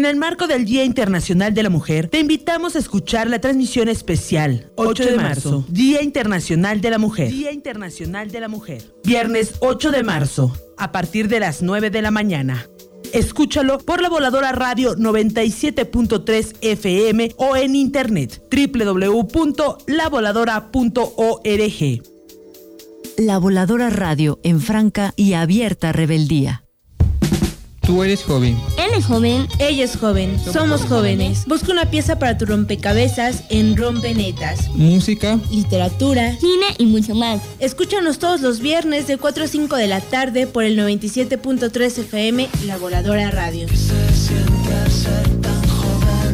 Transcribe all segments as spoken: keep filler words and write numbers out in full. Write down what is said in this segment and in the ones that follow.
el marco del Día Internacional de la Mujer, te invitamos a escuchar la transmisión especial ocho de marzo, Día Internacional de la Mujer. Día Internacional de la Mujer. Viernes ocho de marzo, a partir de las nueve de la mañana. Escúchalo por La Voladora Radio noventa y siete punto tres F M o en internet doble u doble u doble u punto la voladora punto org. La Voladora Radio, en franca y abierta rebeldía. Tú eres joven. Él es joven. Ella es joven. Somos, Somos jóvenes. Busca una pieza para tu rompecabezas en Rompenetas. Música, literatura, cine y mucho más. Escúchanos todos los viernes de cuatro a cinco de la tarde por el noventa y siete punto tres F M, La Voladora Radio. Se siente ser tan joven.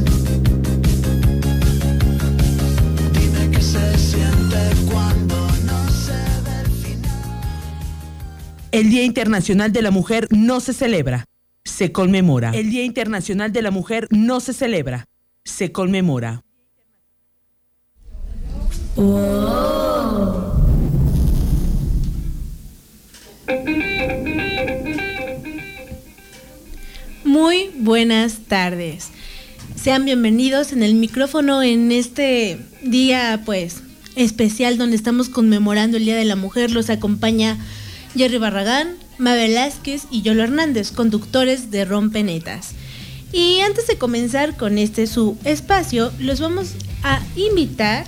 Dime qué se siente cuando no se ve el final. El Día Internacional de la Mujer no se celebra, se conmemora. El Día Internacional de la Mujer no se celebra, se conmemora. Oh. Muy buenas tardes. Sean bienvenidos en el micrófono en este día, pues, especial donde estamos conmemorando el Día de la Mujer. Los acompaña Jerry Barragán, Ma Velázquez y Yolo Hernández, conductores de Rompenetas. Y antes de comenzar con este su espacio, los vamos a invitar,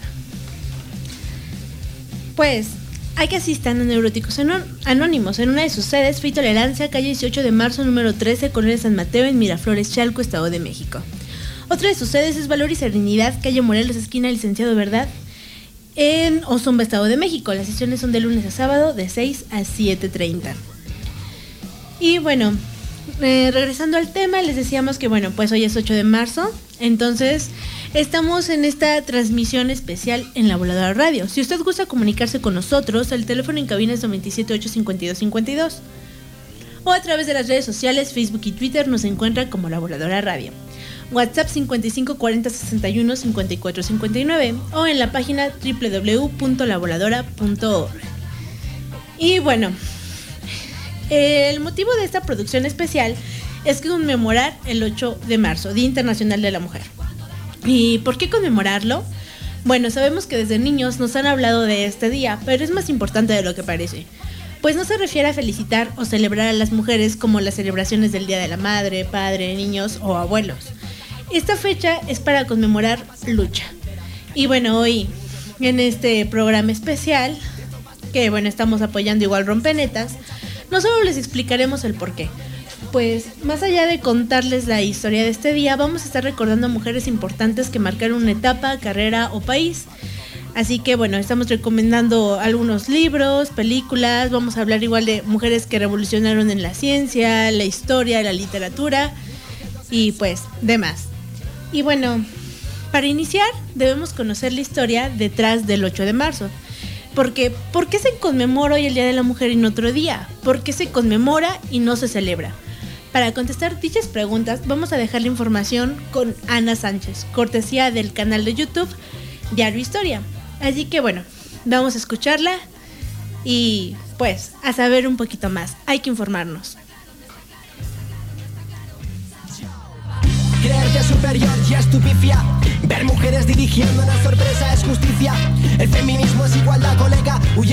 pues, a que asistan a Neuróticos Anónimos en una de sus sedes, Fe y Tolerancia, calle dieciocho de marzo, número trece, Colonia San Mateo, en Miraflores, Chalco, Estado de México. Otra de sus sedes es Valor y Serenidad, calle Morelos, esquina Licenciado Verdad, en Ozumba, Estado de México. Las sesiones son de lunes a sábado, de seis a siete treinta. Y bueno, eh, regresando al tema, les decíamos que bueno, pues hoy es ocho de marzo, entonces estamos en esta transmisión especial en La Voladora Radio. Si usted gusta comunicarse con nosotros, el teléfono en cabina es noventa y siete ocho cincuenta y dos cincuenta y dos. O a través de las redes sociales, Facebook y Twitter nos encuentra como La Voladora Radio. WhatsApp cincuenta y cinco cuarenta sesenta y uno cincuenta y cuatro cincuenta y nueve o en la página doble u doble u doble u punto la voladora punto org. Y bueno, el motivo de esta producción especial es conmemorar el ocho de marzo, Día Internacional de la Mujer. ¿Y por qué conmemorarlo? Bueno, sabemos que desde niños nos han hablado de este día, pero es más importante de lo que parece. Pues no se refiere a felicitar o celebrar a las mujeres como las celebraciones del Día de la Madre, Padre, niños o abuelos. Esta fecha es para conmemorar lucha. Y bueno, hoy en este programa especial, que bueno, estamos apoyando igual Rompenetas, no solo les explicaremos el porqué. Pues más allá de contarles la historia de este día, vamos a estar recordando a mujeres importantes que marcaron una etapa, carrera o país. Así que bueno, estamos recomendando algunos libros, películas, vamos a hablar igual de mujeres que revolucionaron en la ciencia, la historia, la literatura y pues demás. Y bueno, para iniciar debemos conocer la historia detrás del ocho de marzo. Porque, ¿por qué se conmemora hoy el Día de la Mujer y no otro día? ¿Por qué se conmemora y no se celebra? Para contestar dichas preguntas vamos a dejar la información con Ana Sánchez, cortesía del canal de YouTube Diario Historia. Así que bueno, vamos a escucharla y pues a saber un poquito más. Hay que informarnos. Creerte superior ya es tu pifia. Ver mujeres dirigiendo una sorpresa es justicia. El feminismo es igualdad, colega. Huye.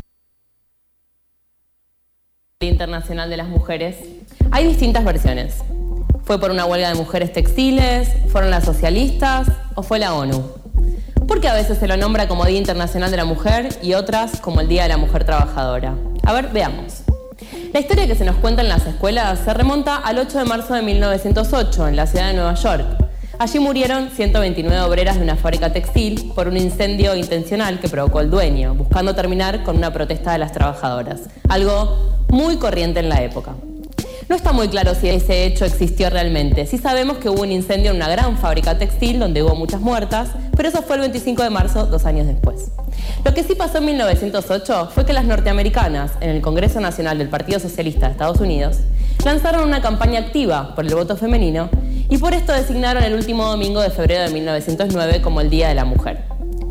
Día Internacional de las Mujeres. Hay distintas versiones. ¿Fue por una huelga de mujeres textiles? ¿Fueron las socialistas? ¿O fue la ONU? Porque a veces se lo nombra como Día Internacional de la Mujer y otras como el Día de la Mujer Trabajadora. A ver, veamos. La historia que se nos cuenta en las escuelas se remonta al ocho de marzo de mil novecientos ocho, en la ciudad de Nueva York. Allí murieron ciento veintinueve obreras de una fábrica textil por un incendio intencional que provocó el dueño, buscando terminar con una protesta de las trabajadoras. Algo muy corriente en la época. No está muy claro si ese hecho existió realmente. Sí sabemos que hubo un incendio en una gran fábrica textil donde hubo muchas muertas, pero eso fue el veinticinco de marzo, dos años después. Lo que sí pasó en mil novecientos ocho fue que las norteamericanas, en el Congreso Nacional del Partido Socialista de Estados Unidos, lanzaron una campaña activa por el voto femenino y por esto designaron el último domingo de febrero de mil novecientos nueve como el Día de la Mujer.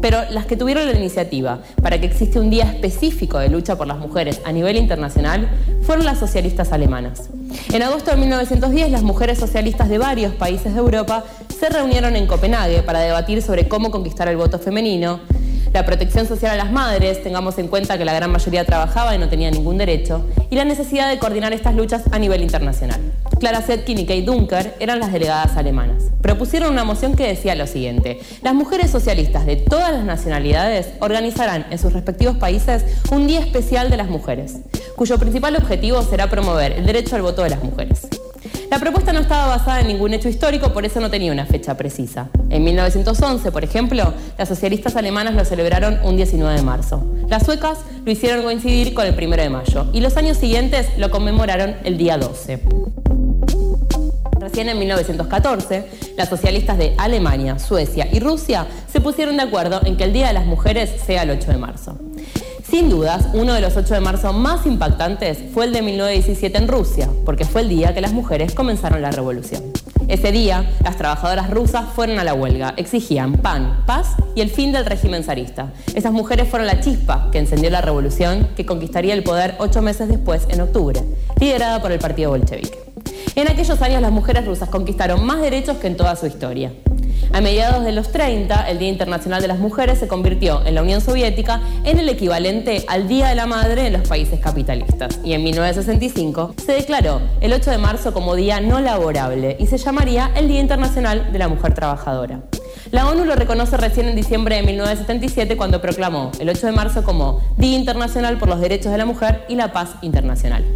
pero las que tuvieron la iniciativa para que existe un día específico de lucha por las mujeres a nivel internacional fueron las socialistas alemanas. En agosto de mil novecientos diez, las mujeres socialistas de varios países de Europa se reunieron en Copenhague para debatir sobre cómo conquistar el voto femenino, la protección social a las madres, tengamos en cuenta que la gran mayoría trabajaba y no tenía ningún derecho, y la necesidad de coordinar estas luchas a nivel internacional. Clara Zetkin y Kate Dunker eran las delegadas alemanas. Propusieron una moción que decía lo siguiente: las mujeres socialistas de todas las nacionalidades organizarán en sus respectivos países un día especial de las mujeres, cuyo principal objetivo será promover el derecho al voto de las mujeres. La propuesta no estaba basada en ningún hecho histórico, por eso no tenía una fecha precisa. En mil novecientos once, por ejemplo, las socialistas alemanas lo celebraron un diecinueve de marzo. Las suecas lo hicieron coincidir con el primero de mayo y los años siguientes lo conmemoraron el día doce. Recién en mil novecientos catorce, las socialistas de Alemania, Suecia y Rusia se pusieron de acuerdo en que el Día de las Mujeres sea el ocho de marzo. Sin dudas, uno de los ocho de marzo más impactantes fue el de mil novecientos diecisiete en Rusia, porque fue el día que las mujeres comenzaron la revolución. Ese día, las trabajadoras rusas fueron a la huelga, exigían pan, paz y el fin del régimen zarista. Esas mujeres fueron la chispa que encendió la revolución que conquistaría el poder ocho meses después, en octubre, liderada por el partido bolchevique. En aquellos años las mujeres rusas conquistaron más derechos que en toda su historia. A mediados de los treinta, el Día Internacional de las Mujeres se convirtió en la Unión Soviética en el equivalente al Día de la Madre en los países capitalistas. Y en mil novecientos sesenta y cinco se declaró el ocho de marzo como día no laborable y se llamaría el Día Internacional de la Mujer Trabajadora. La ONU lo reconoce recién en diciembre de mil novecientos setenta y siete cuando proclamó el ocho de marzo como Día Internacional por los Derechos de la Mujer y la Paz Internacional.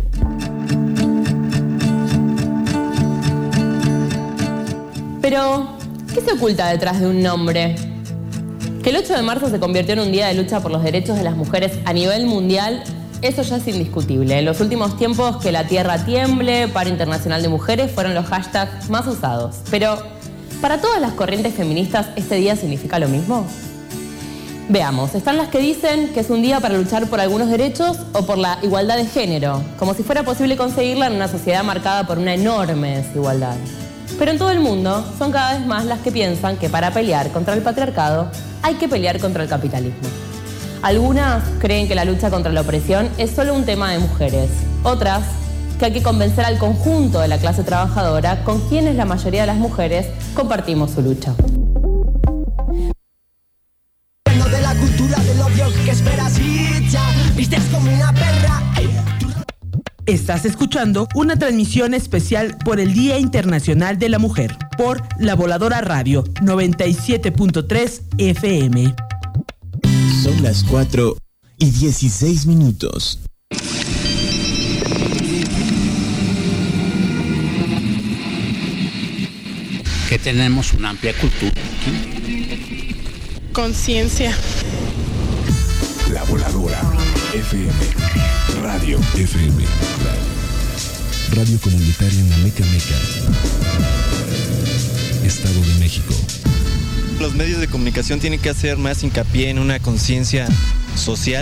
Pero, ¿qué se oculta detrás de un nombre? Que el ocho de marzo se convirtió en un día de lucha por los derechos de las mujeres a nivel mundial, eso ya es indiscutible. En los últimos tiempos, que la tierra tiemble, Paro Internacional de Mujeres fueron los hashtags más usados. Pero, ¿para todas las corrientes feministas este día significa lo mismo? Veamos, están las que dicen que es un día para luchar por algunos derechos o por la igualdad de género, como si fuera posible conseguirla en una sociedad marcada por una enorme desigualdad. Pero en todo el mundo son cada vez más las que piensan que para pelear contra el patriarcado hay que pelear contra el capitalismo. Algunas creen que la lucha contra la opresión es solo un tema de mujeres. Otras, que hay que convencer al conjunto de la clase trabajadora con quienes la mayoría de las mujeres compartimos su lucha. De la cultura del odio que esperas y ya vistes como una perra. Estás escuchando una transmisión especial por el Día Internacional de la Mujer por La Voladora Radio noventa y siete punto tres F M. Son las cuatro y dieciséis minutos. Que tenemos una amplia cultura aquí. Conciencia. La Voladora F M. Radio F M. Radio comunitaria en la Meca Meca. Estado de México. Los medios de comunicación tienen que hacer más hincapié en una conciencia social.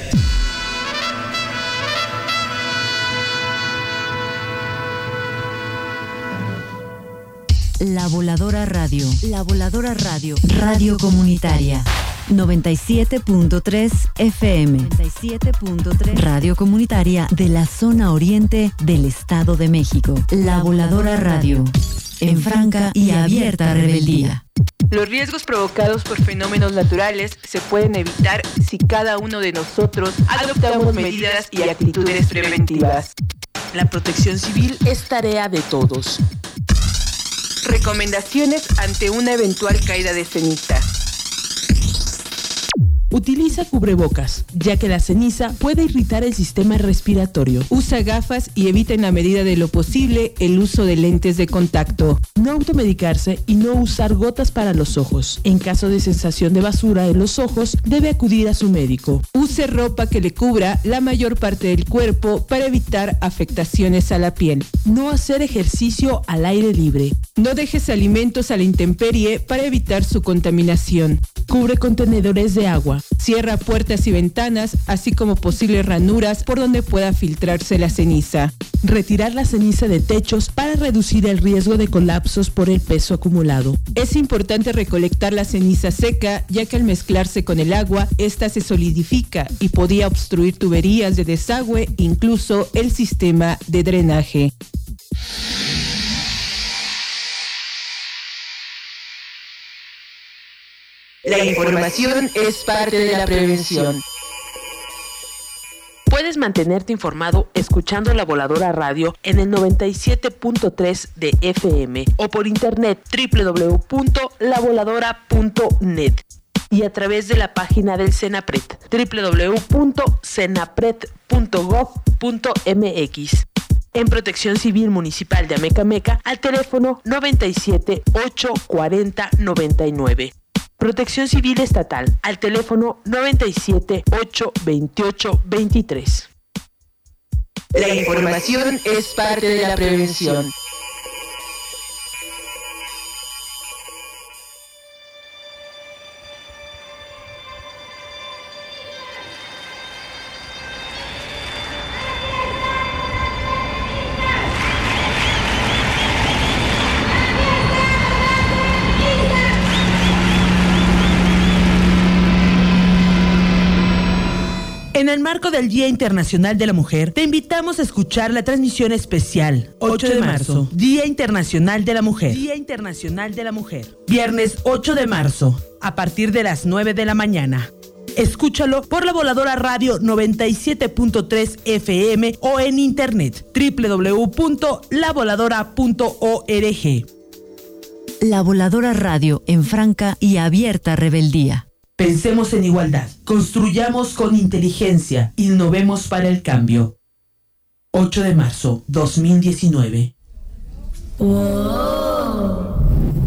La Voladora Radio. La Voladora Radio. Radio comunitaria. noventa y siete punto tres F M. noventa y siete punto tres. Radio comunitaria de la zona oriente del Estado de México. La Voladora Radio. En franca y abierta rebeldía. Los riesgos provocados por fenómenos naturales se pueden evitar si cada uno de nosotros adoptamos medidas y actitudes preventivas. La protección civil es tarea de todos. Recomendaciones ante una eventual caída de ceniza. Utiliza cubrebocas, ya que la ceniza puede irritar el sistema respiratorio. Usa gafas y evita en la medida de lo posible el uso de lentes de contacto. No automedicarse y no usar gotas para los ojos. En caso de sensación de basura en los ojos, debe acudir a su médico. Use ropa que le cubra la mayor parte del cuerpo para evitar afectaciones a la piel. No hacer ejercicio al aire libre. No dejes alimentos a la intemperie para evitar su contaminación. Cubre contenedores de agua. Cierra puertas y ventanas, así como posibles ranuras por donde pueda filtrarse la ceniza. Retirar la ceniza de techos para reducir el riesgo de colapsos por el peso acumulado. Es importante recolectar la ceniza seca, ya que al mezclarse con el agua, esta se solidifica y podía obstruir tuberías de desagüe, incluso el sistema de drenaje. La información es parte de la prevención. Puedes mantenerte informado escuchando La Voladora Radio en el noventa y siete punto tres de F M o por internet doble u doble u doble u punto la voladora punto net y a través de la página del Senapred doble u doble u doble u punto senapred punto gov punto m x. En Protección Civil Municipal de Amecameca al teléfono noventa y siete, ocho cuarenta, noventa y nueve. Protección Civil Estatal al teléfono noventa y siete, ocho veintiocho, veintitrés. La información es parte de la prevención. En el marco del Día Internacional de la Mujer, te invitamos a escuchar la transmisión especial ocho de marzo, Día Internacional de la Mujer. Día Internacional de la Mujer. Viernes ocho de marzo, a partir de las nueve de la mañana. Escúchalo por La Voladora Radio noventa y siete punto tres F M o en internet doble u doble u doble u punto la voladora punto org. La Voladora Radio en franca y abierta rebeldía. Pensemos en igualdad, construyamos con inteligencia, innovemos para el cambio. ocho de marzo, dos mil diecinueve. Wow.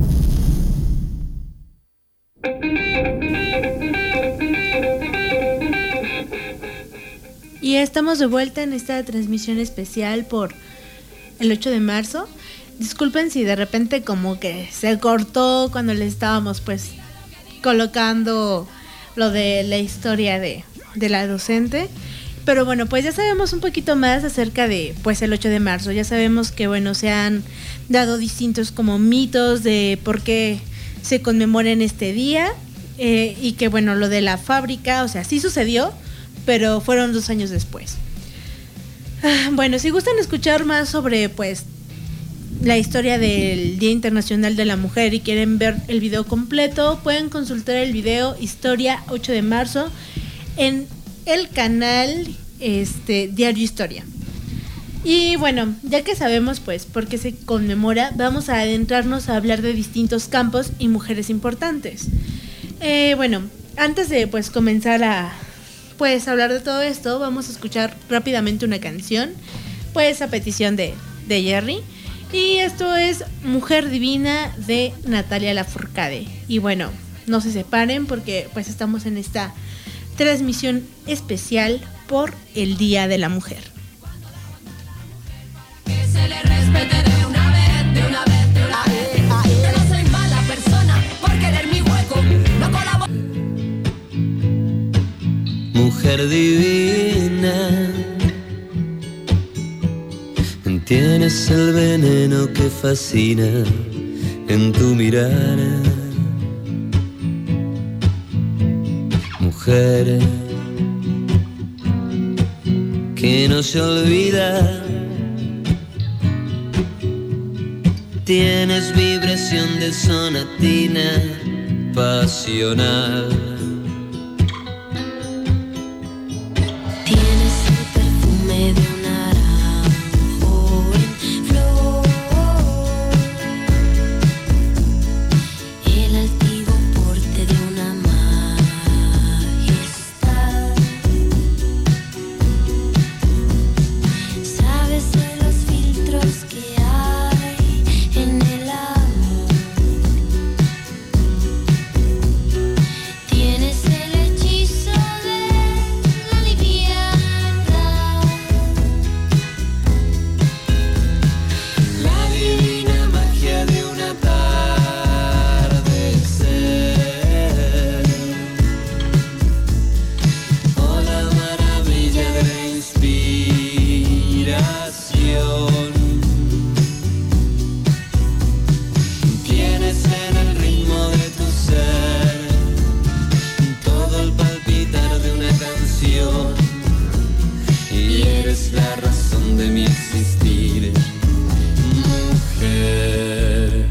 Y estamos de vuelta en esta transmisión especial por el ocho de marzo. Disculpen si de repente como que se cortó cuando le estábamos pues colocando lo de la historia de, de la docente, pero bueno, pues ya sabemos un poquito más acerca de pues el ocho de marzo. Ya sabemos que bueno, se han dado distintos como mitos de por qué se conmemora en este día, eh, y que bueno, lo de la fábrica, o sea, sí sucedió, pero fueron dos años después. Ah, bueno, si gustan escuchar más sobre pues la historia del Día Internacional de la Mujer y quieren ver el video completo, pueden consultar el video Historia ocho de marzo en el canal este, Diario Historia. Y bueno, ya que sabemos pues por qué se conmemora, vamos a adentrarnos a hablar de distintos campos y mujeres importantes. Eh, bueno, antes de pues comenzar a pues hablar de todo esto, vamos a escuchar rápidamente una canción, pues a petición de, de Jerry. Y esto es Mujer Divina de Natalia Lafourcade. Y bueno, no se separen porque pues estamos en esta transmisión especial por el Día de la Mujer. Que se le respete de una vez, de una vez, de una vez. Que no soy mala persona por querer mi hueco, no colaboro. Mujer divina, tienes el veneno que fascina en tu mirar. Mujer que no se olvida, tienes vibración de sonatina pasional. Tienes el perfume de un tiene canción. Tienes en el ritmo de tu ser todo el palpitar de una canción y eres la razón de mi existir, mujer.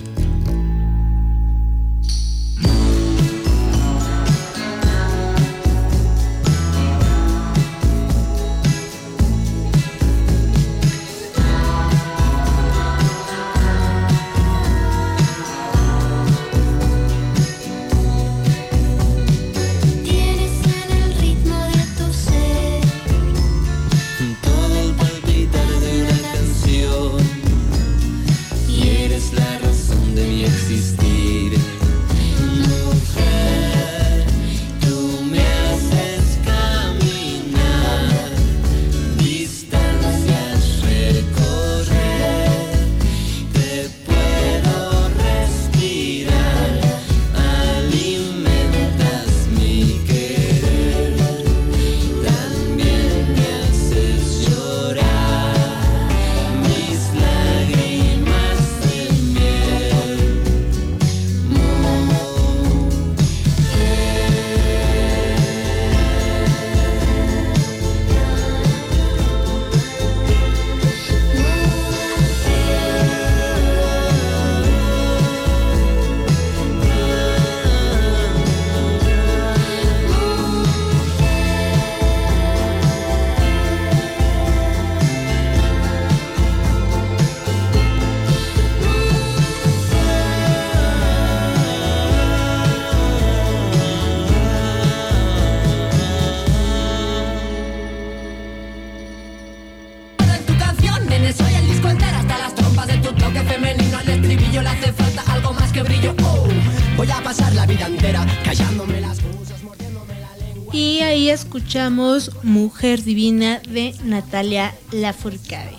Escuchamos Mujer Divina de Natalia Lafourcade.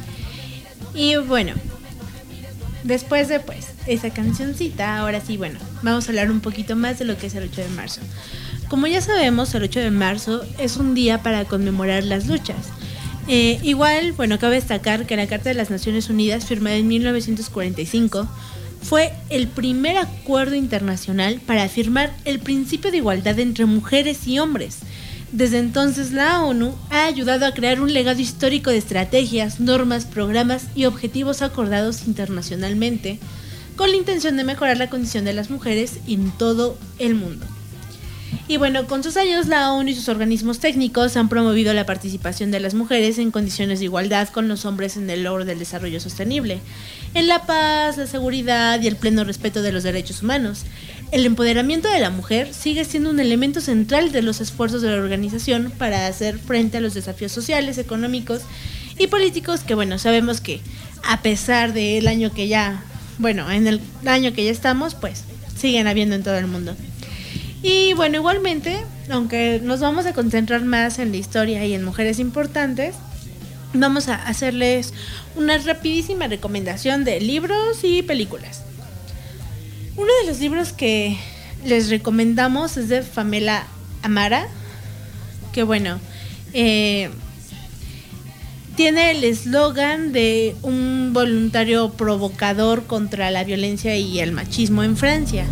Y bueno, después de pues esa cancioncita, ahora sí, bueno, vamos a hablar un poquito más de lo que es el ocho de marzo. Como ya sabemos, el ocho de marzo es un día para conmemorar las luchas. Eh, igual, bueno, cabe destacar que la Carta de las Naciones Unidas, firmada en mil novecientos cuarenta y cinco, fue el primer acuerdo internacional para afirmar el principio de igualdad entre mujeres y hombres. Desde entonces, la ONU ha ayudado a crear un legado histórico de estrategias, normas, programas y objetivos acordados internacionalmente con la intención de mejorar la condición de las mujeres en todo el mundo. Y bueno, con sus años, la ONU y sus organismos técnicos han promovido la participación de las mujeres en condiciones de igualdad con los hombres en el logro del desarrollo sostenible, en la paz, la seguridad y el pleno respeto de los derechos humanos. El empoderamiento de la mujer sigue siendo un elemento central de los esfuerzos de la organización para hacer frente a los desafíos sociales, económicos y políticos que, bueno, sabemos que a pesar del año que ya, bueno, en el año que ya estamos, pues siguen habiendo en todo el mundo. Y bueno, igualmente, aunque nos vamos a concentrar más en la historia y en mujeres importantes, vamos a hacerles una rapidísima recomendación de libros y películas. Uno de los libros que les recomendamos es de Pamela Amara, que bueno, eh, tiene el eslogan de un voluntario provocador contra la violencia y el machismo en Francia.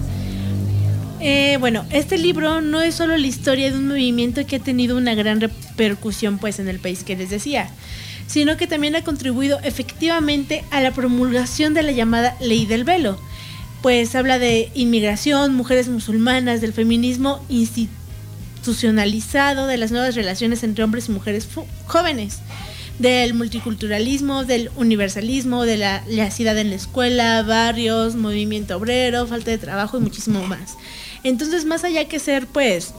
Eh, bueno, este libro no es solo la historia de un movimiento que ha tenido una gran repercusión pues en el país que les decía, sino que también ha contribuido efectivamente a la promulgación de la llamada Ley del Velo, pues habla de inmigración, mujeres musulmanas, del feminismo institucionalizado, de las nuevas relaciones entre hombres y mujeres jóvenes, del multiculturalismo, del universalismo, de la laicidad en la escuela, barrios, movimiento obrero, falta de trabajo y muchísimo más. Entonces, más allá que ser pues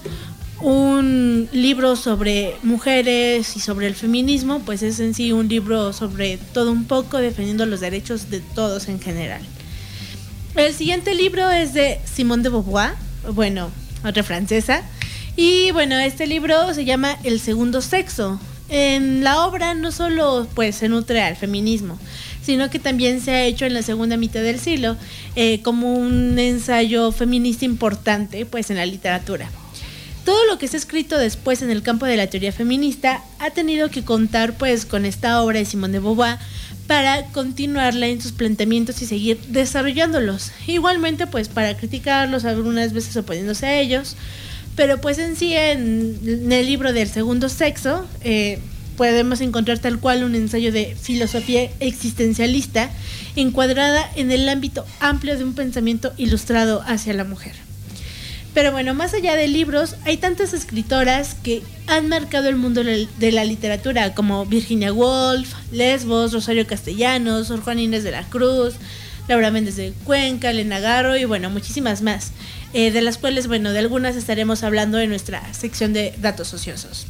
un libro sobre mujeres y sobre el feminismo, pues es en sí un libro sobre todo un poco, defendiendo los derechos de todos en general. El siguiente libro es de Simone de Beauvoir, bueno, otra francesa, y bueno, este libro se llama El Segundo Sexo. En la obra no solo pues se nutre al feminismo, sino que también se ha hecho en la segunda mitad del siglo eh, como un ensayo feminista importante pues en la literatura. Todo lo que se ha escrito después en el campo de la teoría feminista ha tenido que contar pues con esta obra de Simone de Beauvoir para continuarla en sus planteamientos y seguir desarrollándolos. Igualmente pues para criticarlos, algunas veces oponiéndose a ellos, pero pues en sí en, en el libro del segundo sexo eh, podemos encontrar tal cual un ensayo de filosofía existencialista encuadrada en el ámbito amplio de un pensamiento ilustrado hacia la mujer. Pero bueno, más allá de libros, hay tantas escritoras que han marcado el mundo de la literatura, como Virginia Woolf, Lesbos, Rosario Castellanos, Sor Juana Inés de la Cruz, Laura Méndez de Cuenca, Elena Garro y bueno, muchísimas más, eh, de las cuales, bueno, de algunas estaremos hablando en nuestra sección de datos ociosos.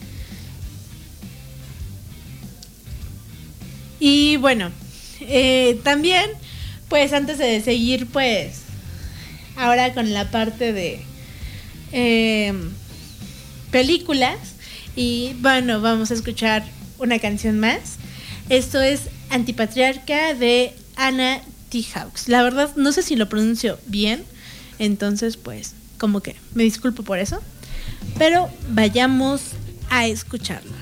Y bueno, eh, también, pues antes de seguir, pues... ahora con la parte de eh, películas. Y bueno, vamos a escuchar una canción más. Esto es Antipatriarca de Anna T. Hawks. La verdad no sé si lo pronuncio bien, entonces pues como que me disculpo por eso, pero vayamos a escucharla.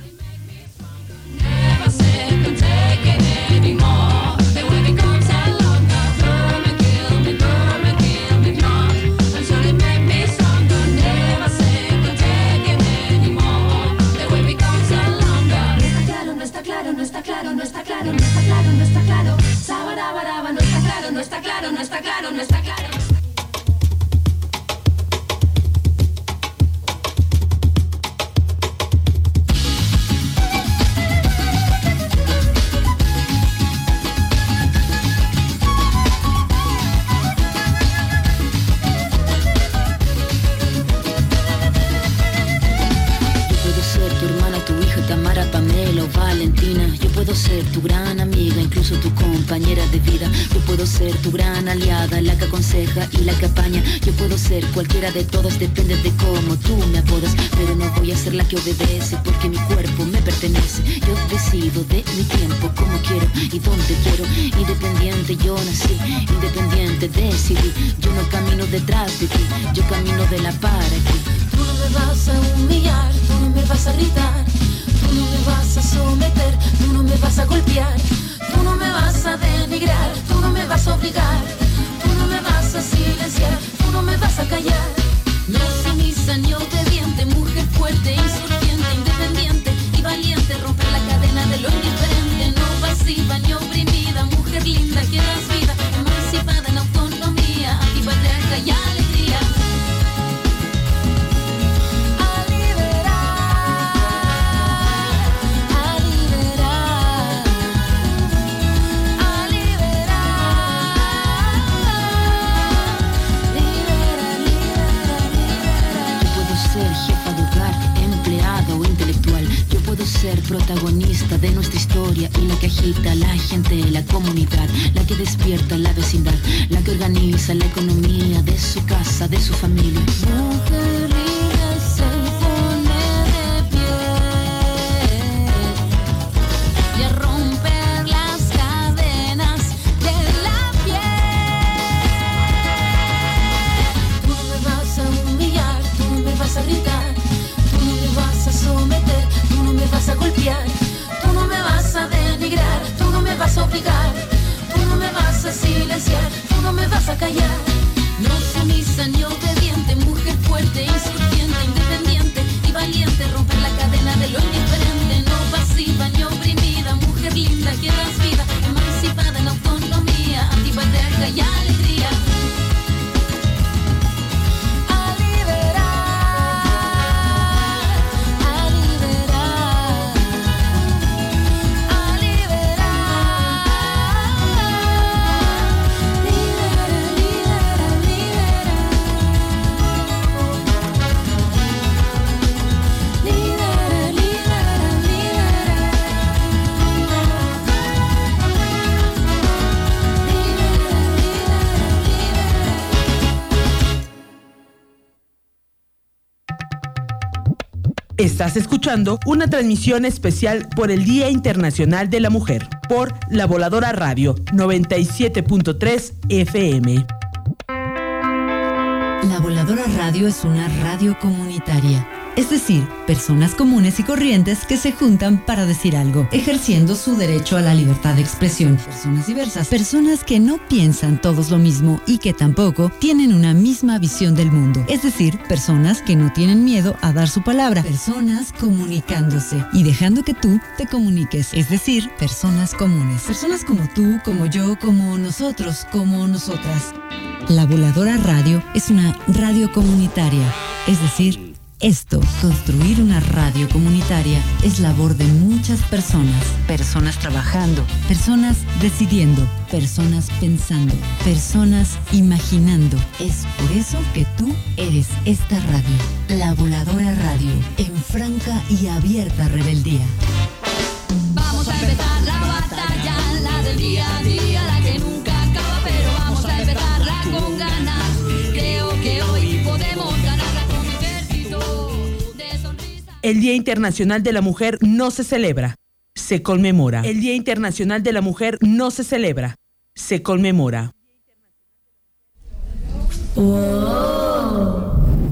No está claro, no está claro, no está claro, no está claro, no está claro. Sabarabaraba, no está claro, no está claro, no está claro, no está claro. Yo puedo ser tu gran amiga, incluso tu compañera de vida. Yo puedo ser tu gran aliada, la que aconseja y la que apaña. Yo puedo ser cualquiera de todas, depende de cómo tú me apodas. Pero no voy a ser la que obedece, porque mi cuerpo me pertenece. Yo decido de mi tiempo, como quiero y donde quiero. Independiente yo nací, independiente decidí. Yo no camino detrás de ti, yo camino de la para aquí. Tú no me vas a humillar, tú no me vas a gritar. Tú no me vas a someter, tú no me vas a golpear. Tú no me vas a denigrar, tú no me vas a obligar. Tú no me vas a silenciar, tú no me vas a callar. No sumisa ni obediente, mujer fuerte, insurgente, independiente y valiente. Romper la cadena de lo indiferente, no pasiva ni oprimida. Mujer linda que das vida, emancipada en autonomía, antipatriarca y alegría. Ser protagonista de nuestra historia y la que agita a la gente, la comunidad, la que despierta la vecindad, la que organiza la economía de su casa, de su familia. Mujer libre se pone de pie y a romper las cadenas de la piel. Tú no me vas a humillar, tú no me vas a gritar, tú no me vas a someter, tú no me vas a golpear, tú no me vas a denigrar, tú no me vas a obligar, tú no me vas a silenciar, tú no me vas a callar. No sumisa ni obediente, mujer fuerte, insurgente, independiente y valiente. Romper la cadena de lo indiferente, no pasiva ni oprimida. Mujer linda que das vida, emancipada en autonomía, antipatriarca y alegría. Estás escuchando una transmisión especial por el Día Internacional de la Mujer por La Voladora Radio noventa y siete punto tres F M. La Voladora Radio es una radio comunitaria. Es decir, personas comunes y corrientes que se juntan para decir algo, ejerciendo su derecho a la libertad de expresión. Personas diversas, personas que no piensan todos lo mismo y que tampoco tienen una misma visión del mundo. Es decir, personas que no tienen miedo a dar su palabra. Personas comunicándose y dejando que tú te comuniques. Es decir, personas comunes. Personas como tú, como yo, como nosotros, como nosotras. La Voladora Radio es una radio comunitaria. Es decir, esto, construir una radio comunitaria, es labor de muchas personas. Personas trabajando, personas decidiendo, personas pensando, personas imaginando. Es por eso que tú eres esta radio, La Voladora Radio, en franca y abierta rebeldía. Vamos a empezar la batalla, la del día a día, la que nunca acaba, pero vamos a empezarla con ganas. Creo que hoy podemos ganarla con un ejército de sonrisas. El Día Internacional de la Mujer no se celebra, se conmemora. El Día Internacional de la Mujer no se celebra, se conmemora. Wow.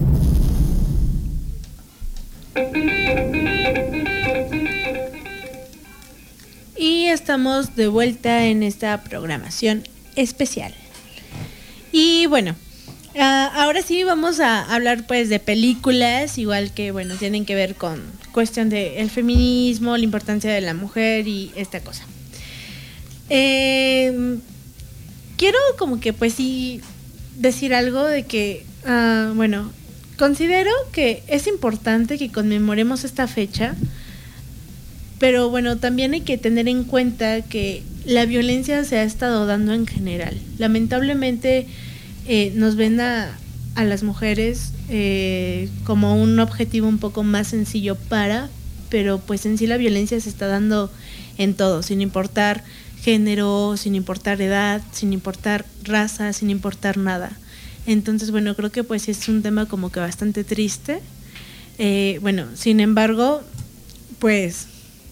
Y estamos de vuelta en esta programación especial. Y bueno, uh, ahora sí vamos a hablar pues de películas, igual que bueno, tienen que ver con cuestión del feminismo, la importancia de la mujer y esta cosa. Eh, quiero como que pues sí decir algo de que, uh, bueno, considero que es importante que conmemoremos esta fecha. Pero bueno, también hay que tener en cuenta que la violencia se ha estado dando en general. Lamentablemente eh, nos ven a, a las mujeres eh, como un objetivo un poco más sencillo para, pero pues en sí la violencia se está dando en todo, sin importar género, sin importar edad, sin importar raza, sin importar nada. Entonces bueno, creo que pues es un tema como que bastante triste. Eh, bueno, sin embargo, pues...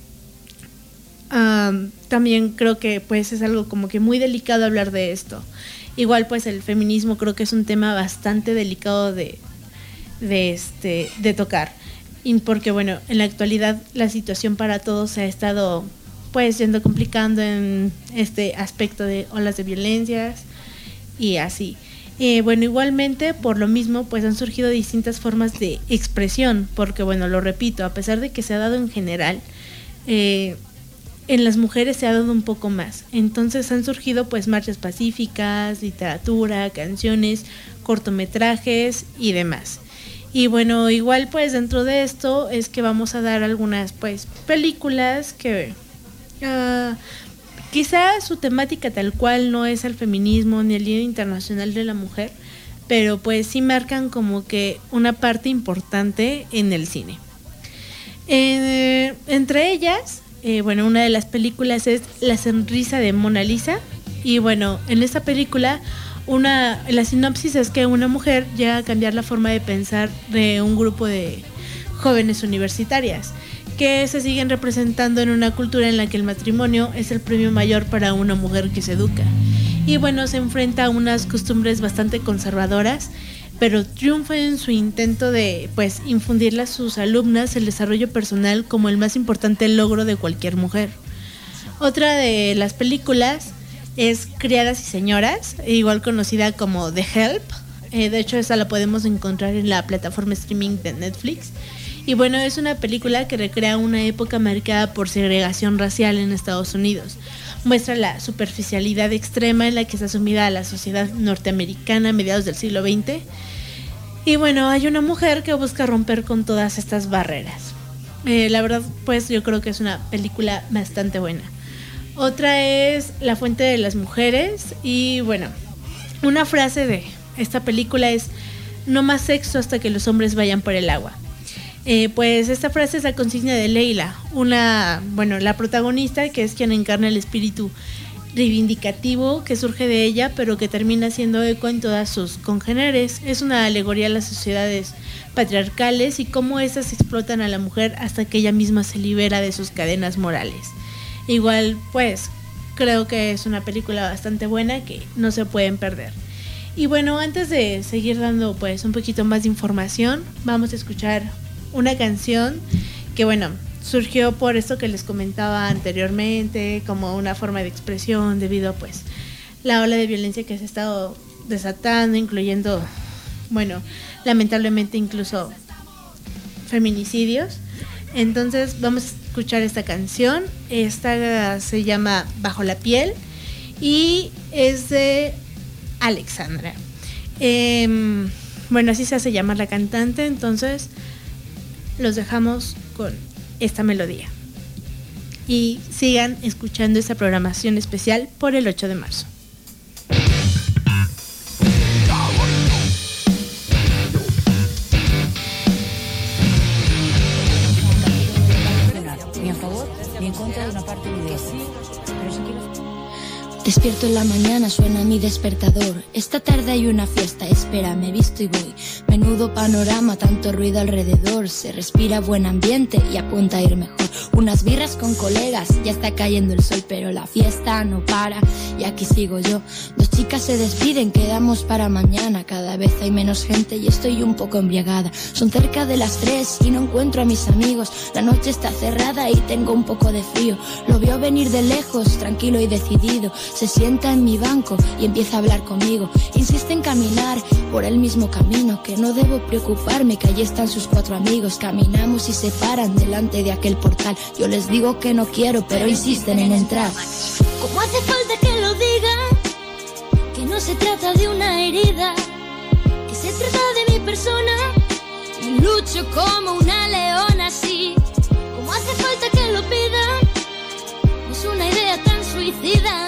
Um, también creo que pues es algo como que muy delicado hablar de esto. Igual pues el feminismo creo que es un tema bastante delicado de, de, este, de tocar. Y porque bueno, en la actualidad la situación para todos se ha estado pues yendo complicando en este aspecto de olas de violencias y así. Eh, bueno, igualmente por lo mismo pues han surgido distintas formas de expresión, porque bueno, lo repito, a pesar de que se ha dado en general, eh, en las mujeres se ha dado un poco más. Entonces han surgido pues marchas pacíficas, literatura, canciones, cortometrajes y demás. Y bueno, igual pues dentro de esto es que vamos a dar algunas pues películas que uh, quizá su temática tal cual no es el feminismo ni el Día Internacional de la Mujer, pero pues sí marcan como que una parte importante en el cine. Eh, entre ellas... Eh, bueno, una de las películas es La sonrisa de Mona Lisa. Y bueno, en esta película, una, la sinopsis es que una mujer llega a cambiar la forma de pensar de un grupo de jóvenes universitarias que se siguen representando en una cultura en la que el matrimonio es el premio mayor para una mujer que se educa. Y bueno, se enfrenta a unas costumbres bastante conservadoras, pero triunfa en su intento de pues infundirle a sus alumnas el desarrollo personal como el más importante logro de cualquier mujer. Otra de las películas es Criadas y Señoras, igual conocida como The Help. Eh, de hecho, esa la podemos encontrar en la plataforma streaming de Netflix. Y bueno, es una película que recrea una época marcada por segregación racial en Estados Unidos. Muestra la superficialidad extrema en la que está sumida la sociedad norteamericana a mediados del siglo veinte. Y bueno, hay una mujer que busca romper con todas estas barreras. Eh, la verdad, pues yo creo que es una película bastante buena. Otra es La fuente de las mujeres. Y bueno, una frase de esta película es: no más sexo hasta que los hombres vayan por el agua. Eh, pues esta frase es la consigna de Leila, una, bueno, la protagonista, que es quien encarna el espíritu reivindicativo que surge de ella, pero que termina haciendo eco en todas sus congéneres. Es una alegoría a las sociedades patriarcales y cómo estas explotan a la mujer hasta que ella misma se libera de sus cadenas morales. Igual, pues, creo que es una película bastante buena que no se pueden perder. Y bueno, antes de seguir dando pues un poquito más de información, vamos a escuchar una canción que bueno, surgió por esto que les comentaba anteriormente, como una forma de expresión debido a pues la ola de violencia que se ha estado desatando, incluyendo, bueno, lamentablemente incluso feminicidios. Entonces vamos a escuchar esta canción. Esta se llama Bajo la piel y es de Alexandra. Eh, bueno, así se hace llamar la cantante. Entonces los dejamos con esta melodía y sigan escuchando esta programación especial por el ocho de marzo. Ni a favor ni en contra de una parte de idea. Pero si quieres... Despierto en la mañana, suena mi despertador. Esta tarde hay una fiesta, espera, me visto y voy. Menudo panorama, tanto ruido alrededor. Se respira buen ambiente y apunta a ir mejor. Unas birras con colegas, ya está cayendo el sol, pero la fiesta no para y aquí sigo yo. Dos chicas se despiden, quedamos para mañana. Cada vez hay menos gente y estoy un poco embriagada. Son cerca de las tres y no encuentro a mis amigos. La noche está cerrada y tengo un poco de frío. Lo veo venir de lejos, tranquilo y decidido. Se sienta en mi banco y empieza a hablar conmigo. Insiste en caminar por el mismo camino, que no debo preocuparme, que allí están sus cuatro amigos. Caminamos y se paran delante de aquel portal. Yo les digo que no quiero, pero insisten en entrar. ¿Cómo hace falta que lo diga? Que no se trata de una herida, que se trata de mi persona. Y lucho como una leona, sí. ¿Cómo hace falta que lo pida? No es una idea tan suicida,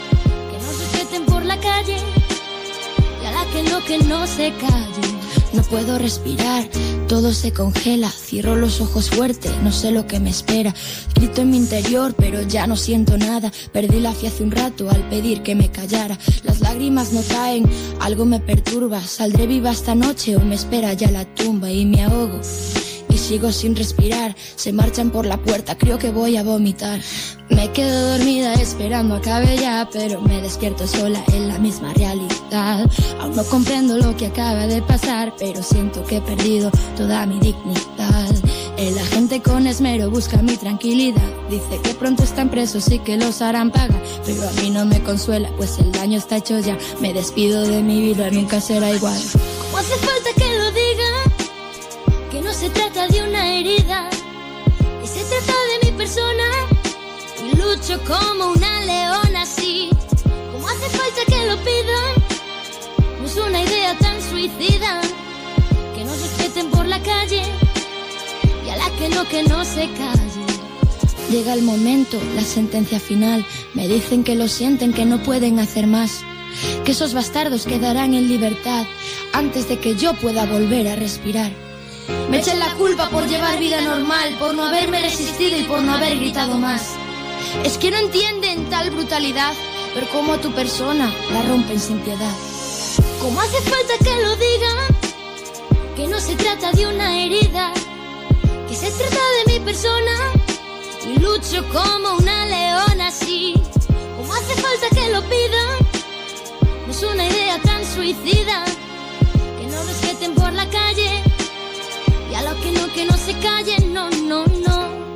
por la calle y a la que no, que no se calle. No puedo respirar, todo se congela. Cierro los ojos fuerte, no sé lo que me espera. Grito en mi interior, pero ya no siento nada. Perdí la fe hace un rato al pedir que me callara. Las lágrimas no caen, algo me perturba. Saldré viva esta noche o me espera ya la tumba. Y me ahogo y sigo sin respirar. Se marchan por la puerta, creo que voy a vomitar. Me quedo dormida esperando acabe ya, pero me despierto sola en la misma realidad. Aún no comprendo lo que acaba de pasar, pero siento que he perdido toda mi dignidad. El agente con esmero busca mi tranquilidad. Dice que pronto están presos y que los harán pagar, pero a mí no me consuela, pues el daño está hecho ya. Me despido de mi vida, nunca será igual. ¿Cómo hace falta que lo diga? Que no se trata de una herida, que se trata de mi persona. Y lucho como una leona, sí. ¿Cómo hace falta que lo pidan? No es una idea tan suicida, que nos respeten por la calle y a la que no, que no se calle. Llega el momento, la sentencia final. Me dicen que lo sienten, que no pueden hacer más, que esos bastardos quedarán en libertad antes de que yo pueda volver a respirar. Me echan la culpa por llevar vida normal, por no haberme resistido y por no haber gritado más. Es que no entienden tal brutalidad, pero como a tu persona la rompen sin piedad. ¿Cómo hace falta que lo diga? Que no se trata de una herida, que se trata de mi persona. Y lucho como una leona, sí. ¿Cómo hace falta que lo pida? No es una idea tan suicida, que no respeten por la calle y a lo que no, que no se callen, no, no, no.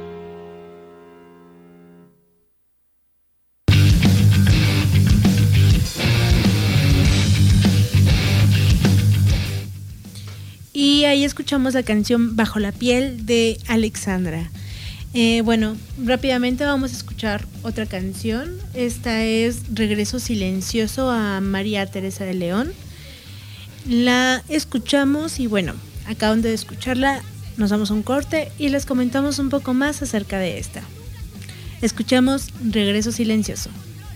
Y ahí escuchamos la canción Bajo la piel de Alexandra. Eh, bueno, rápidamente vamos a escuchar otra canción. Esta es Regreso Silencioso a María Teresa de León. La escuchamos y bueno, acaban de escucharla, nos damos un corte y les comentamos un poco más acerca de esta. Escuchamos Regreso Silencioso.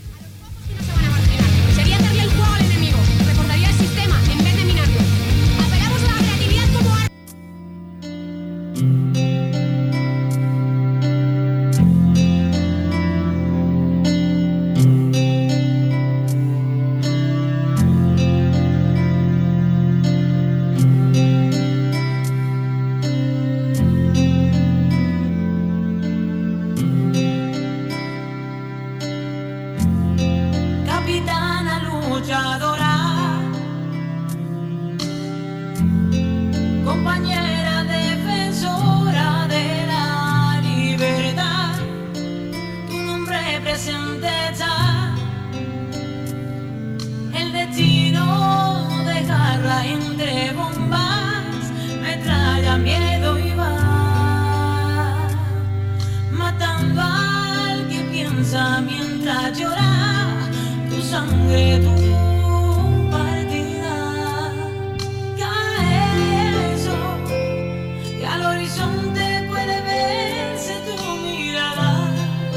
Sería darle el juego al enemigo, recordaría el sistema en vez de minarlo. Apelamos a la creatividad como arma. presente ya. El destino de garra entre bombas me trae miedo y va matando al que piensa mientras llora tu sangre, tu partida. Cae el sol y al horizonte puede verse tu mirada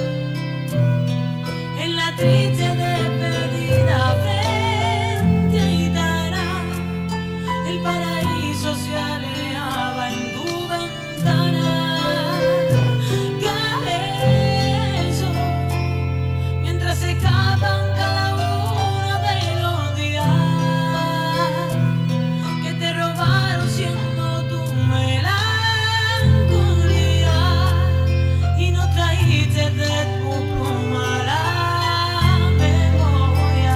en la triste despedida frente a Itara. El paraíso se alejaba en tu ventana. Cae el sol mientras se escapan cada uno de los días que te robaron siendo tu melancolía y no traíste de tu pluma la memoria.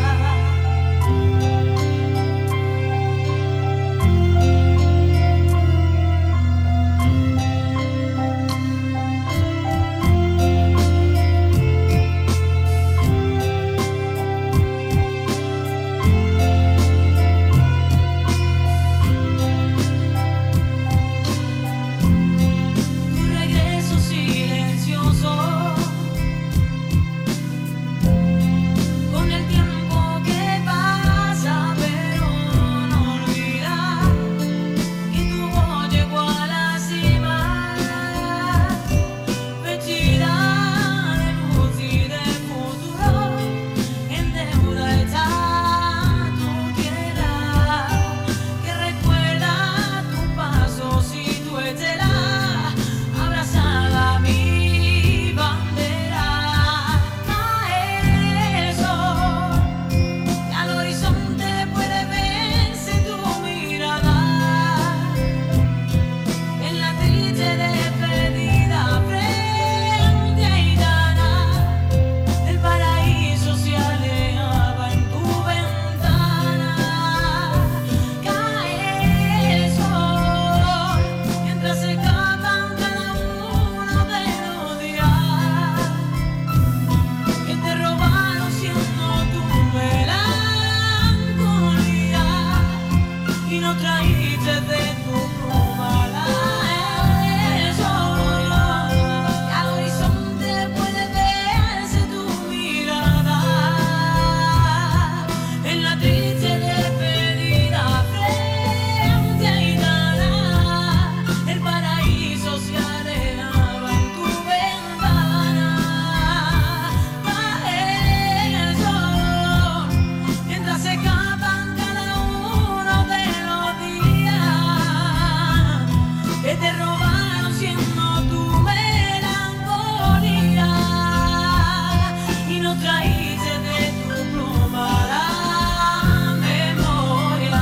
Tu regreso silencioso con el tiempo que pasa, pero no olvida que tu voz llegó a la cima, vestida de luz y de futuro. En deuda está tu tierra que recuerda tu paso y tu estela abrazada a mi bandera. Cae el sol y al horizonte puede verse tu mirada en la triste despedida frente a Itana. El paraíso se alejaba en tu ventana. Cae el sol mientras se escapan cada uno de los días que te robaron siendo tu melancolía y no traíste de tu pluma la el sol. Y al horizonte puede verse tu mirada en la triste despedida frente a Itana. El paraíso se alejaba en tu ventana. Cae el sol mientras se escapan cada uno de los días que te robaron siendo tu melancolía y no traíste de tu pluma la memoria.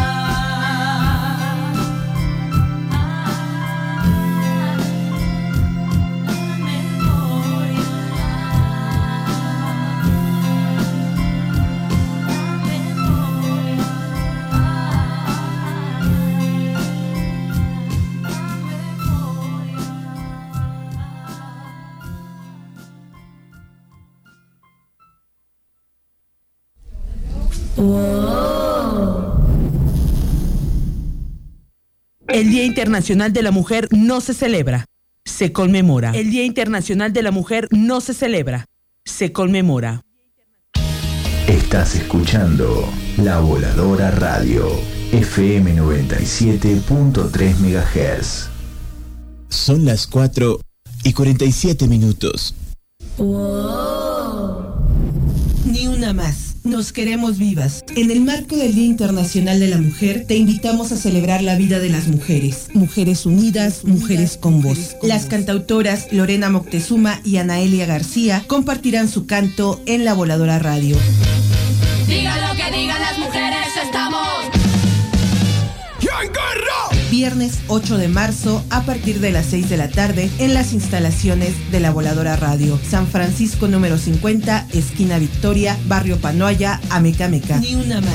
El Día Internacional de la Mujer no se celebra, se conmemora. El Día Internacional de la Mujer no se celebra, se conmemora. Estás escuchando La Voladora Radio, F M noventa y siete punto tres megahertz. Son las cuatro y cuarenta y siete minutos. Ni una más. Nos queremos vivas. En el marco del Día Internacional de la Mujer, te invitamos a celebrar la vida de las mujeres. Mujeres unidas, mujeres con voz. Las cantautoras Lorena Moctezuma y Anaelia García compartirán su canto en La Voladora Radio. Digan lo que digan las mujeres, estamos ¡en guerra! Viernes ocho de marzo a partir de las seis de la tarde en las instalaciones de La Voladora Radio. San Francisco número cincuenta, esquina Victoria, barrio Panoaya, Amecameca. Ni una más.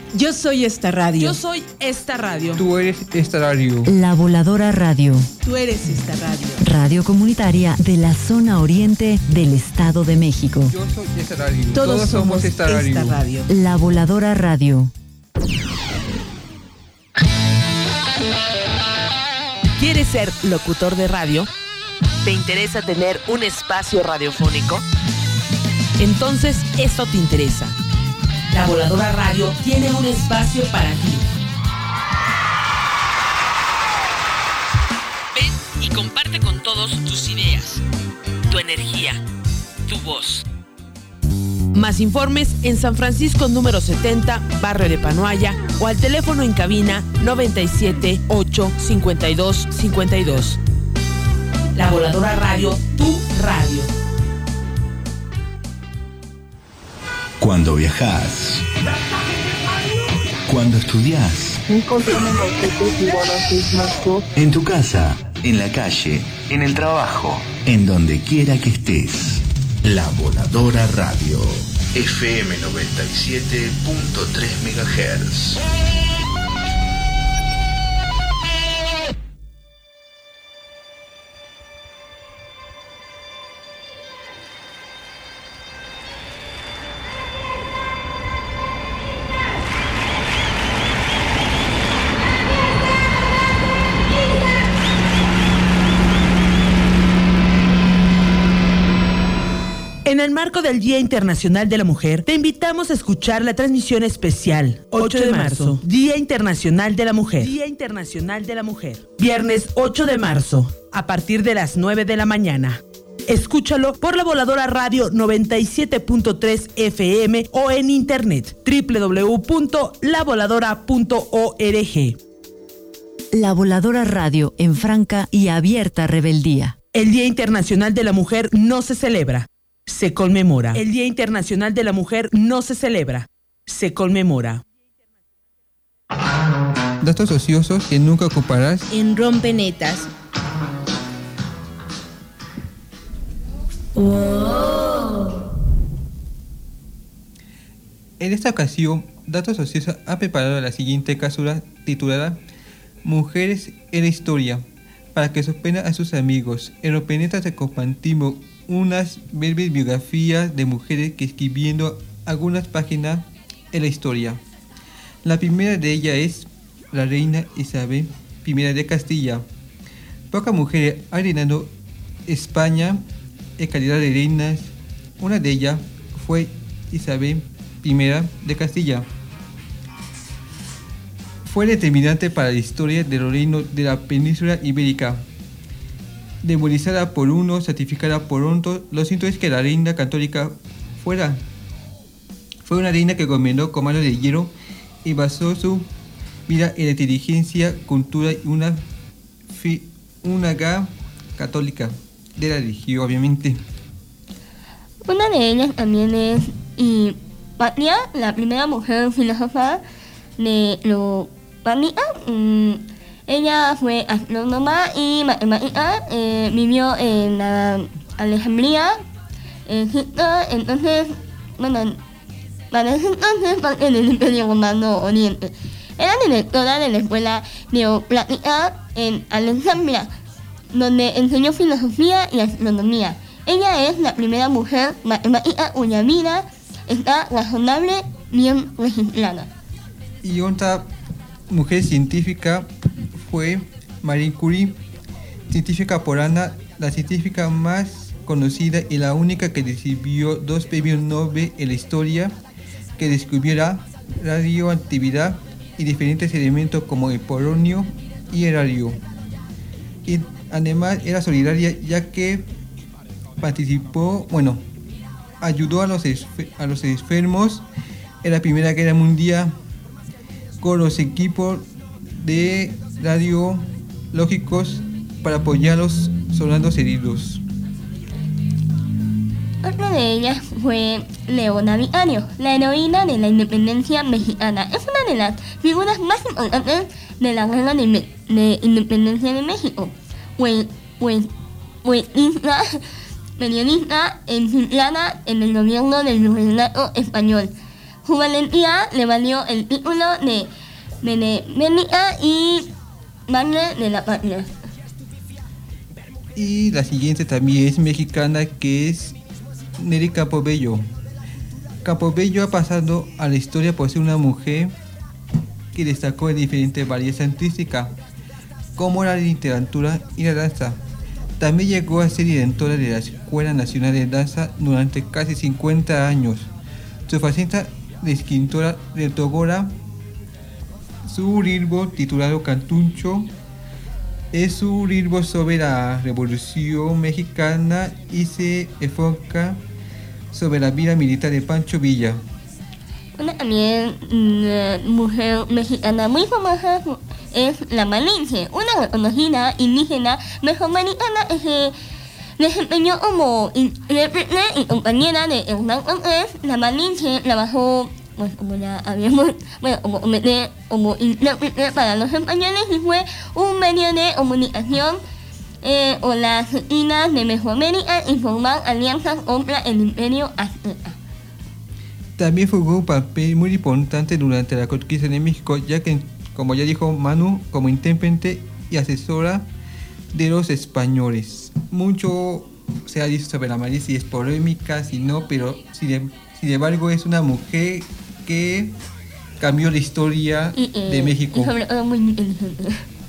Yo soy esta radio. Yo soy esta radio. Tú eres esta radio. La Voladora Radio. Tú eres esta radio. Radio comunitaria de la zona oriente del Estado de México. Yo soy esta radio. Todos, Todos somos, somos esta radio. esta radio. La Voladora Radio. ¿Quieres ser locutor de radio? ¿Te interesa tener un espacio radiofónico? Entonces esto te interesa. La Voladora Radio tiene un espacio para ti. Ven y comparte con todos tus ideas, tu energía, tu voz. Más informes en San Francisco número setenta, barrio de Panoaya, o al teléfono en cabina noventa y siete, ocho, cincuenta y dos, cincuenta y dos. La Voladora Radio, tu radio. Cuando viajas, cuando estudias, en tu casa, en la calle, en el trabajo, en donde quiera que estés. La Voladora Radio, F M noventa y siete punto tres megahertz. En el marco del Día Internacional de la Mujer, te invitamos a escuchar la transmisión especial ocho de marzo, Día Internacional de la Mujer. Día Internacional de la Mujer. Viernes ocho de marzo, a partir de las nueve de la mañana. Escúchalo por la Voladora Radio noventa y siete punto tres F M o en internet doble u doble u doble u punto la voladora punto org. La Voladora Radio en franca y abierta rebeldía. El Día Internacional de la Mujer no se celebra, se conmemora. El Día Internacional de la Mujer no se celebra, se conmemora. Datos ociosos que nunca ocuparás en Rompenetas. Wow. En esta ocasión, Datos Ociosos ha preparado la siguiente cápsula titulada Mujeres en la Historia, para que sorprenda a sus amigos. En Rompenetas te compartimos unas breves biografías de mujeres que escribiendo algunas páginas en la historia. La primera de ellas es la reina Isabel primera de Castilla. Pocas mujeres han reinado España en calidad de reinas. Una de ellas fue Isabel primera de Castilla. Fue determinante para la historia de los reinos de la península ibérica. Demonizada por uno, certificada por otro, lo cierto es que la reina católica fuera. Fue una reina que gobernó con mano de hierro y basó su vida en la inteligencia, cultura y una, fi, una ga católica de la religión, obviamente. Una de ellas también es Hipatia, la primera mujer filósofa de Hispania. Mm, ella fue astrónoma y matemática, eh, vivió en la Alejandría, Egipto. Entonces, bueno, para ese entonces parte del Imperio Romano Oriente. Era directora de la escuela neoclásica en Alejandría, donde enseñó filosofía y astronomía. Ella es la primera mujer matemática cuya vida está razonable bien registrada. Y otra mujer científica fue Marie Curie, científica polana, la científica más conocida y la única que recibió dos premios Nobel en la historia, que descubrió la radioactividad y diferentes elementos como el polonio y el radio. Y además era solidaria, ya que participó, bueno, ayudó a los, a los enfermos en la Primera Guerra Mundial con los equipos de radiológicos para apoyar a los soldados heridos. Otra de ellas fue Leona Vicario, la heroína de la independencia mexicana. Es una de las figuras más importantes de la guerra de, de independencia de México. Fue, fue, fue isla, periodista enfilada en el gobierno del virreinato español. su valentía le valió el título de benemérita y madre de la patria. Y la siguiente también es mexicana, que es Nelly Campobello. Campobello ha pasado a la historia por ser una mujer que destacó en diferentes variedades artísticas, como la literatura y la danza. También llegó a ser directora de la Escuela Nacional de Danza durante casi cincuenta años. Su faceta de escritora retogora su libro titulado Cantuncho. Es un libro sobre la Revolución Mexicana y se enfoca sobre la vida militar de Pancho Villa. Una también una mujer mexicana muy famosa es la Malinche, una reconocida indígena mesoamericana que se desempeñó como intérprete y compañera de Hernán Cortés. La Malinche trabajó, pues como ya habíamos, bueno, como, como intérprete para los españoles y fue un medio de comunicación eh, o las retinas de Mesoamérica y formar alianzas contra el imperio azteca. También jugó un papel muy importante durante la conquista de México, ya que, como ya dijo Manu, como intérprete y asesora de los españoles. Mucho se ha dicho sobre la Malinche, si es polémica, si no, pero sin, sin embargo es una mujer que cambió la historia y, eh, de México. Sobre todo muy inteligente.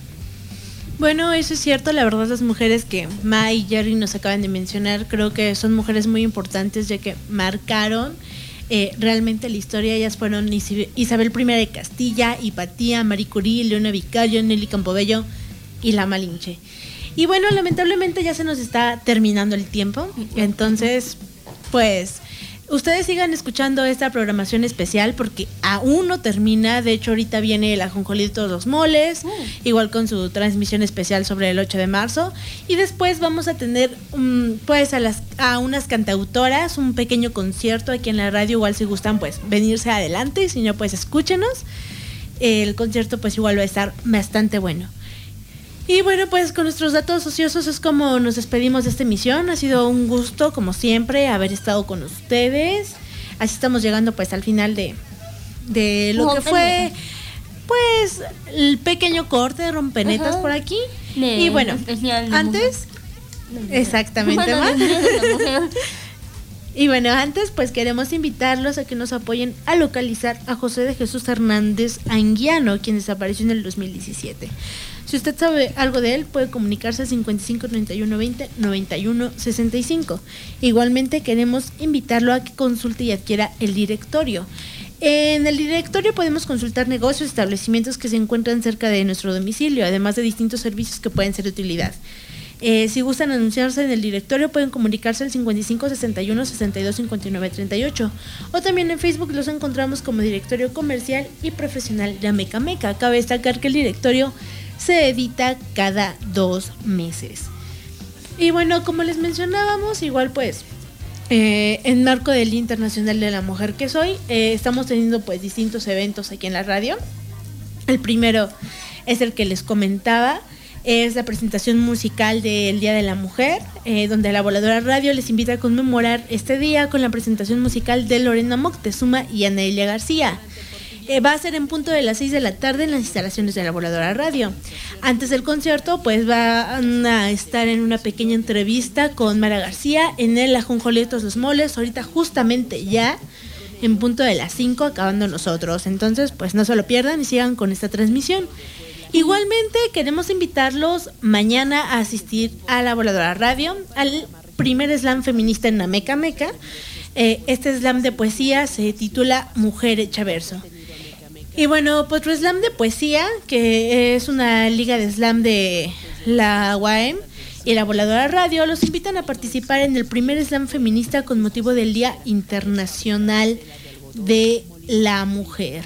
Bueno, eso es cierto, la verdad las mujeres que Mai y Jerry nos acaban de mencionar, creo que son mujeres muy importantes ya que marcaron eh, realmente la historia. Ellas fueron Isabel I de Castilla, Hipatía, Marie Curie, Leona Vicario, Nelly Campobello y la Malinche. Y bueno, lamentablemente ya se nos está terminando el tiempo, entonces pues ustedes sigan escuchando esta programación especial porque aún no termina. De hecho, ahorita viene el Ajonjolí de todos los moles, mm. igual con su transmisión especial sobre el ocho de marzo. Y después vamos a tener um, pues a, las, a unas cantautoras, un pequeño concierto aquí en la radio. Igual si gustan pues venirse adelante, si no pues escúchenos. El concierto pues igual va a estar bastante bueno. Y bueno, pues con nuestros datos ociosos es como nos despedimos de esta emisión. Ha sido un gusto, como siempre, haber estado con ustedes. Así estamos llegando pues al final de, de lo que fue pues el pequeño corte de rompenetas por aquí. Y bueno, antes exactamente más. Y bueno, antes pues queremos invitarlos a que nos apoyen a localizar a José de Jesús Hernández Anguiano, quien desapareció en el dos mil diecisiete. Si usted sabe algo de él, puede comunicarse al cincuenta y cinco, treinta y uno, veinte, noventa y uno, sesenta y cinco. Igualmente queremos invitarlo a que consulte y adquiera el directorio. En el directorio podemos consultar negocios, establecimientos que se encuentran cerca de nuestro domicilio, además de distintos servicios que pueden ser de utilidad. Eh, si gustan anunciarse en el directorio, pueden comunicarse al cincuenta y cinco, sesenta y uno, sesenta y dos, cincuenta y nueve, treinta y ocho. O también en Facebook los encontramos como Directorio Comercial y Profesional de Ameca Meca. Cabe destacar que el directorio se edita cada dos meses. Y bueno, como les mencionábamos, igual pues eh, en marco del Día Internacional de la Mujer que es hoy, eh, estamos teniendo pues distintos eventos aquí en la radio. El primero es el que les comentaba, es la presentación musical del Día de la Mujer, eh, donde la Voladora Radio les invita a conmemorar este día con la presentación musical de Lorena Moctezuma y Anelia García. Eh, va a ser en punto de las seis de la tarde en las instalaciones de la Voladora Radio. Antes del concierto, pues van a estar en una pequeña entrevista con Mara García en el Ajonjolí de todos los moles, ahorita justamente ya en punto de las cinco acabando nosotros. Entonces, pues no se lo pierdan y sigan con esta transmisión. Igualmente, queremos invitarlos mañana a asistir a la Voladora Radio, al primer slam feminista en Ameca Meca. Eh, este slam de poesía se titula Mujer Hecha Verso. Y bueno, pues otro slam de poesía, que es una liga de slam de la U A M y la Voladora Radio, los invitan a participar en el primer slam feminista con motivo del Día Internacional de la Mujer.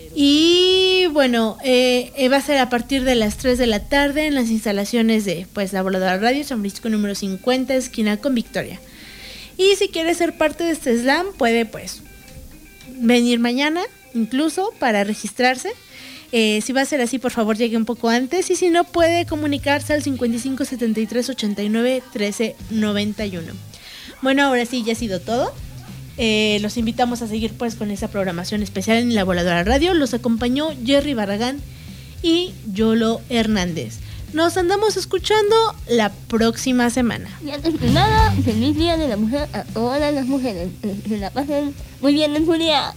Y bueno, eh, va a ser a partir de las tres de la tarde en las instalaciones de pues la Voladora Radio, San Francisco número cincuenta, esquina con Victoria. Y si quiere ser parte de este slam, puede pues venir mañana incluso para registrarse. Eh, si va a ser así, por favor llegue un poco antes, y si no, puede comunicarse al cincuenta y cinco, setenta y tres, ochenta y nueve, trece, noventa y uno. Bueno, ahora sí, ya ha sido todo. Eh, los invitamos a seguir pues con esa programación especial en La Voladora Radio. Los acompañó Jerry Barragán y Yolo Hernández. Nos andamos escuchando la próxima semana. Y antes de nada, feliz Día de la Mujer a todas las mujeres. Que la pasen muy bien en su día.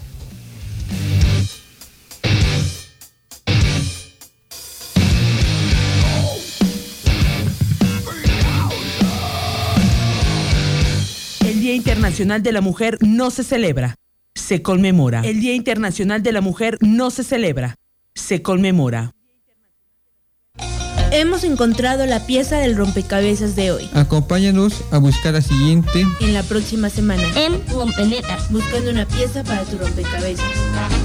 El Día Internacional de la Mujer no se celebra, se conmemora. El Día Internacional de la Mujer no se celebra, se conmemora. Hemos encontrado la pieza del rompecabezas de hoy. Acompáñanos a buscar la siguiente en la próxima semana en Rompeletras, buscando una pieza para tu rompecabezas.